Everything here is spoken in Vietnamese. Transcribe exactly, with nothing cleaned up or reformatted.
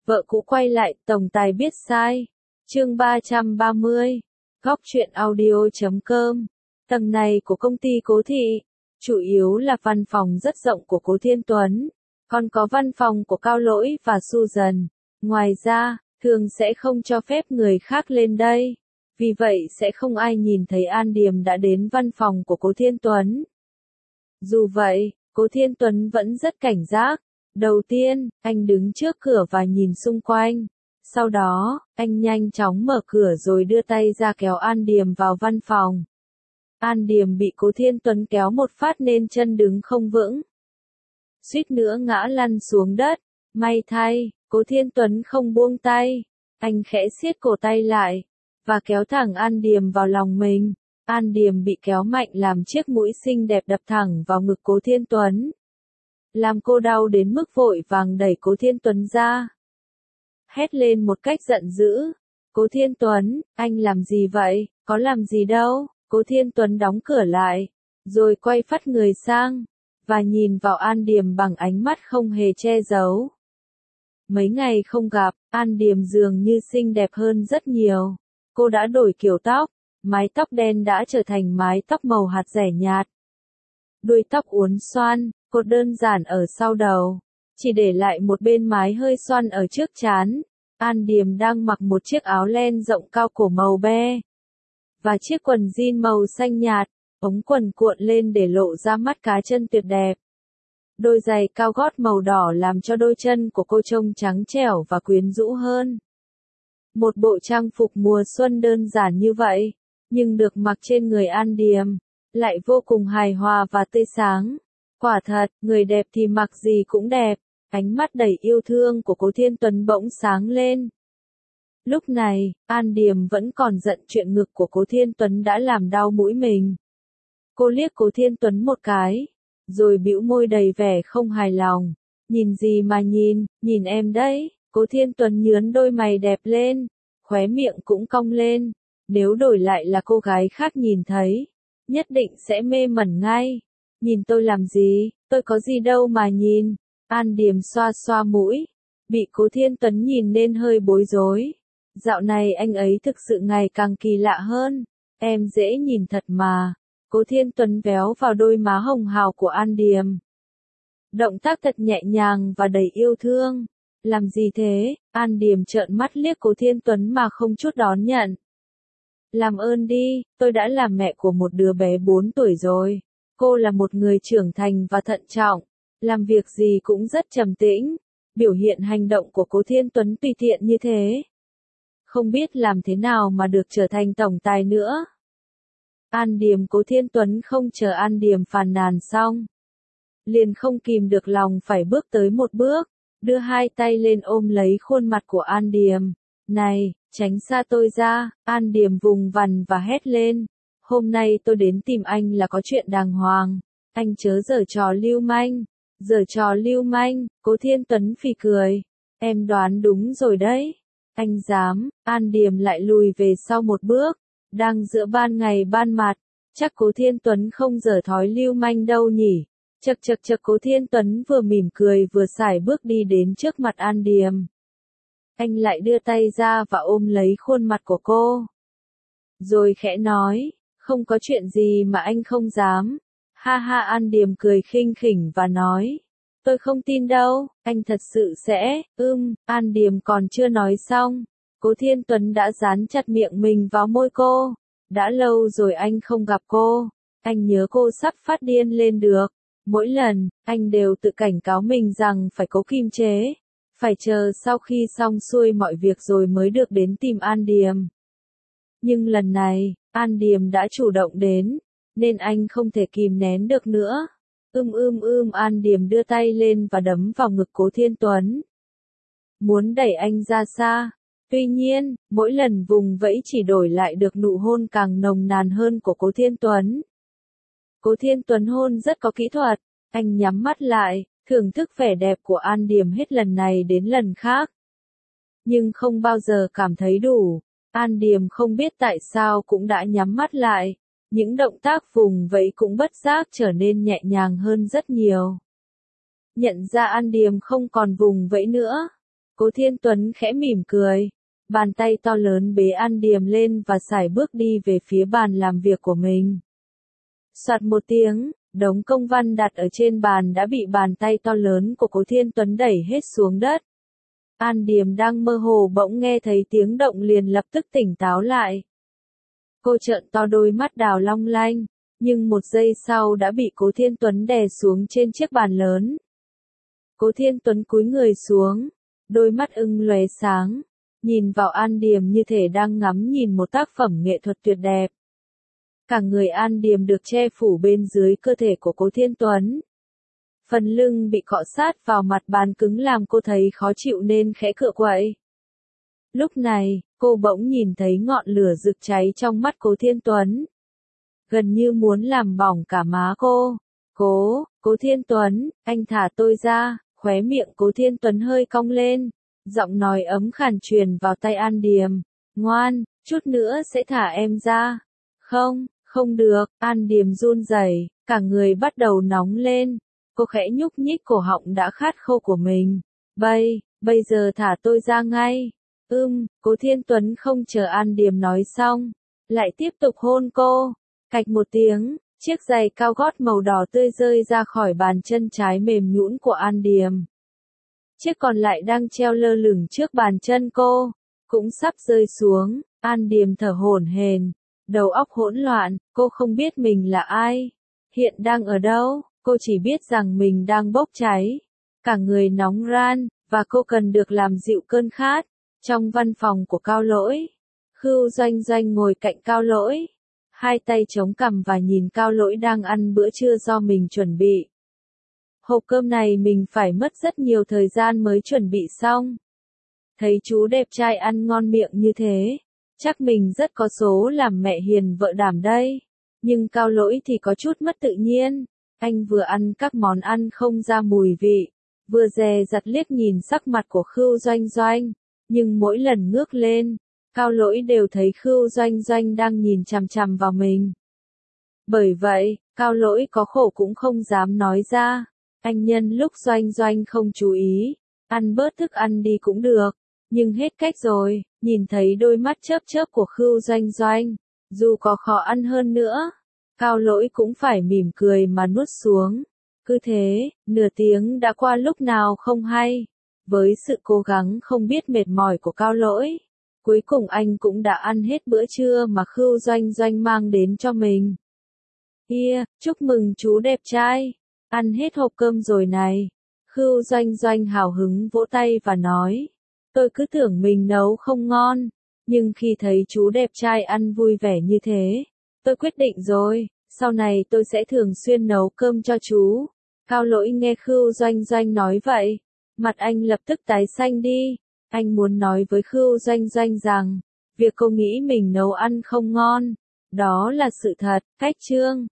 Vợ cũ quay lại, tổng tài biết sai. Chương ba trăm ba mươi. Góc truyện audio chấm com. Tầng này của công ty Cố Thị, chủ yếu là văn phòng rất rộng của Cố Thiên Tuấn, còn có văn phòng của Cao Lỗi và Susan. Ngoài ra, thường sẽ không cho phép người khác lên đây. Vì vậy sẽ không ai nhìn thấy An Điềm đã đến văn phòng của Cố Thiên Tuấn. Dù vậy, Cố Thiên Tuấn vẫn rất cảnh giác. Đầu tiên, anh đứng trước cửa và nhìn xung quanh. Sau đó, anh nhanh chóng mở cửa rồi đưa tay ra kéo An Điềm vào văn phòng. An Điềm bị Cố Thiên Tuấn kéo một phát nên chân đứng không vững. Suýt nữa ngã lăn xuống đất. May thay, Cố Thiên Tuấn không buông tay. Anh khẽ siết cổ tay lại, và kéo thẳng An Điềm vào lòng mình. An Điềm bị kéo mạnh làm chiếc mũi xinh đẹp đập thẳng vào ngực Cố Thiên Tuấn. Làm cô đau đến mức vội vàng đẩy Cố Thiên Tuấn ra. Hét lên một cách giận dữ. Cố Thiên Tuấn, anh làm gì vậy? Có làm gì đâu. Cố Thiên Tuấn đóng cửa lại, rồi quay phắt người sang, và nhìn vào An Điềm bằng ánh mắt không hề che giấu. Mấy ngày không gặp, An Điềm dường như xinh đẹp hơn rất nhiều. Cô đã đổi kiểu tóc, mái tóc đen đã trở thành mái tóc màu hạt rẻ nhạt. Đuôi tóc uốn xoăn, cột đơn giản ở sau đầu, chỉ để lại một bên mái hơi xoăn ở trước trán. An Điềm đang mặc một chiếc áo len rộng cao cổ màu be, và chiếc quần jean màu xanh nhạt, ống quần cuộn lên để lộ ra mắt cá chân tuyệt đẹp. Đôi giày cao gót màu đỏ làm cho đôi chân của cô trông trắng trẻo và quyến rũ hơn. Một bộ trang phục mùa xuân đơn giản như vậy, nhưng được mặc trên người An Điềm, lại vô cùng hài hòa và tươi sáng. Quả thật, người đẹp thì mặc gì cũng đẹp. Ánh mắt đầy yêu thương của Cố Thiên Tuấn bỗng sáng lên. Lúc này, An Điềm vẫn còn giận chuyện ngực của Cố Thiên Tuấn đã làm đau mũi mình. Cô liếc Cố Thiên Tuấn một cái, rồi bĩu môi đầy vẻ không hài lòng. Nhìn gì mà nhìn, nhìn em đấy. Cố Thiên Tuấn nhướn đôi mày đẹp lên, khóe miệng cũng cong lên. Nếu đổi lại là cô gái khác nhìn thấy, nhất định sẽ mê mẩn ngay. Nhìn tôi làm gì, tôi có gì đâu mà nhìn. An Điềm xoa xoa mũi, bị Cố Thiên Tuấn nhìn nên hơi bối rối. Dạo này anh ấy thực sự ngày càng kỳ lạ hơn. Em dễ nhìn thật mà. Cố Thiên Tuấn véo vào đôi má hồng hào của An Điềm. Động tác thật nhẹ nhàng và đầy yêu thương. Làm gì thế? An Điềm trợn mắt liếc Cố Thiên Tuấn mà không chút đón nhận. Làm ơn đi, tôi đã làm mẹ của một đứa bé bốn tuổi rồi. Cô là một người trưởng thành và thận trọng. Làm việc gì cũng rất trầm tĩnh. Biểu hiện hành động của Cố Thiên Tuấn tùy tiện như thế, không biết làm thế nào mà được trở thành tổng tài nữa. An Điềm Cố Thiên Tuấn không chờ An Điềm phàn nàn xong, liền không kìm được lòng phải bước tới một bước, đưa hai tay lên ôm lấy khuôn mặt của An Điềm. Này, tránh xa tôi ra. An Điềm vùng vằng và hét lên. Hôm nay tôi đến tìm anh là có chuyện đàng hoàng. Anh chớ giở trò lưu manh. Giở trò lưu manh. Cố Thiên Tuấn phì cười. Em đoán đúng rồi đấy. Anh dám. An Điềm lại lùi về sau một bước. Đang giữa ban ngày ban mặt, chắc Cố Thiên Tuấn không giở thói lưu manh đâu nhỉ. Chậc chậc chậc. Cố Thiên Tuấn vừa mỉm cười vừa sải bước đi đến trước mặt An Điềm. Anh lại đưa tay ra và ôm lấy khuôn mặt của cô, rồi khẽ nói, không có chuyện gì mà anh không dám. Ha ha. An Điềm cười khinh khỉnh và nói, tôi không tin đâu, anh thật sự sẽ, ưm, An Điềm còn chưa nói xong, Cố Thiên Tuấn đã dán chặt miệng mình vào môi cô. Đã lâu rồi anh không gặp cô, anh nhớ cô sắp phát điên lên được. Mỗi lần, anh đều tự cảnh cáo mình rằng phải cố kiềm chế, phải chờ sau khi xong xuôi mọi việc rồi mới được đến tìm An Điềm. Nhưng lần này, An Điềm đã chủ động đến, nên anh không thể kìm nén được nữa. Ưm ưm ưm. An Điềm đưa tay lên và đấm vào ngực Cố Thiên Tuấn, muốn đẩy anh ra xa. Tuy nhiên, mỗi lần vùng vẫy chỉ đổi lại được nụ hôn càng nồng nàn hơn của Cố Thiên Tuấn. Cố Thiên Tuấn hôn rất có kỹ thuật, anh nhắm mắt lại, thưởng thức vẻ đẹp của An Điềm hết lần này đến lần khác. Nhưng không bao giờ cảm thấy đủ. An Điềm không biết tại sao cũng đã nhắm mắt lại. Những động tác vùng vẫy cũng bất giác trở nên nhẹ nhàng hơn rất nhiều. Nhận ra An Điềm không còn vùng vẫy nữa, Cố Thiên Tuấn khẽ mỉm cười. Bàn tay to lớn bế An Điềm lên và sải bước đi về phía bàn làm việc của mình. Soạt một tiếng, đống công văn đặt ở trên bàn đã bị bàn tay to lớn của Cố Thiên Tuấn đẩy hết xuống đất. An Điềm đang mơ hồ bỗng nghe thấy tiếng động liền lập tức tỉnh táo lại. Cô trợn to đôi mắt đào long lanh, nhưng một giây sau đã bị Cố Thiên Tuấn đè xuống trên chiếc bàn lớn. Cố Thiên Tuấn cúi người xuống, đôi mắt ưng lóe sáng, nhìn vào An Điềm như thể đang ngắm nhìn một tác phẩm nghệ thuật tuyệt đẹp. Cả người An Điềm được che phủ bên dưới cơ thể của Cố Thiên Tuấn. Phần lưng bị cọ sát vào mặt bàn cứng làm cô thấy khó chịu nên khẽ cựa quậy. Lúc này, cô bỗng nhìn thấy ngọn lửa rực cháy trong mắt Cố Thiên Tuấn. Gần như muốn làm bỏng cả má cô. Cố, Cố Thiên Tuấn, anh thả tôi ra, khóe miệng Cố Thiên Tuấn hơi cong lên. Giọng nói ấm khàn truyền vào tai An Điềm. Ngoan, chút nữa sẽ thả em ra. Không, không được, An Điềm run rẩy, cả người bắt đầu nóng lên. Cô khẽ nhúc nhích cổ họng đã khát khô của mình. Bây, bây giờ thả tôi ra ngay. Ưm, Cố Thiên Tuấn không chờ An Điềm nói xong, lại tiếp tục hôn cô. Cạch một tiếng, chiếc giày cao gót màu đỏ tươi rơi ra khỏi bàn chân trái mềm nhũn của An Điềm. Chiếc còn lại đang treo lơ lửng trước bàn chân cô, cũng sắp rơi xuống. An Điềm thở hổn hển, đầu óc hỗn loạn, cô không biết mình là ai, hiện đang ở đâu, cô chỉ biết rằng mình đang bốc cháy, cả người nóng ran, và cô cần được làm dịu cơn khát. Trong văn phòng của Cao Lỗi, Khưu Doanh Doanh ngồi cạnh Cao Lỗi, hai tay chống cằm và nhìn Cao Lỗi đang ăn bữa trưa do mình chuẩn bị. Hộp cơm này mình phải mất rất nhiều thời gian mới chuẩn bị xong. Thấy chú đẹp trai ăn ngon miệng như thế, chắc mình rất có số làm mẹ hiền vợ đảm đây. Nhưng Cao Lỗi thì có chút mất tự nhiên, anh vừa ăn các món ăn không ra mùi vị, vừa dè dặt liếc nhìn sắc mặt của Khưu Doanh Doanh, nhưng mỗi lần ngước lên, Cao Lỗi đều thấy Khưu Doanh Doanh đang nhìn chằm chằm vào mình. Bởi vậy, Cao Lỗi có khổ cũng không dám nói ra. Anh nhân lúc Doanh Doanh không chú ý, ăn bớt thức ăn đi cũng được, nhưng hết cách rồi, nhìn thấy đôi mắt chớp chớp của Khưu Doanh Doanh, dù có khó ăn hơn nữa, Cao Lỗi cũng phải mỉm cười mà nuốt xuống. Cứ thế, nửa tiếng đã qua lúc nào không hay, với sự cố gắng không biết mệt mỏi của Cao Lỗi, cuối cùng anh cũng đã ăn hết bữa trưa mà Khưu Doanh Doanh mang đến cho mình. Yeah, chúc mừng chú đẹp trai. Ăn hết hộp cơm rồi này. Khưu Doanh Doanh hào hứng vỗ tay và nói. Tôi cứ tưởng mình nấu không ngon. Nhưng khi thấy chú đẹp trai ăn vui vẻ như thế, tôi quyết định rồi, sau này tôi sẽ thường xuyên nấu cơm cho chú. Cao Lỗi nghe Khưu Doanh Doanh nói vậy, mặt anh lập tức tái xanh đi. Anh muốn nói với Khưu Doanh Doanh rằng, việc cô nghĩ mình nấu ăn không ngon, đó là sự thật. Cách chương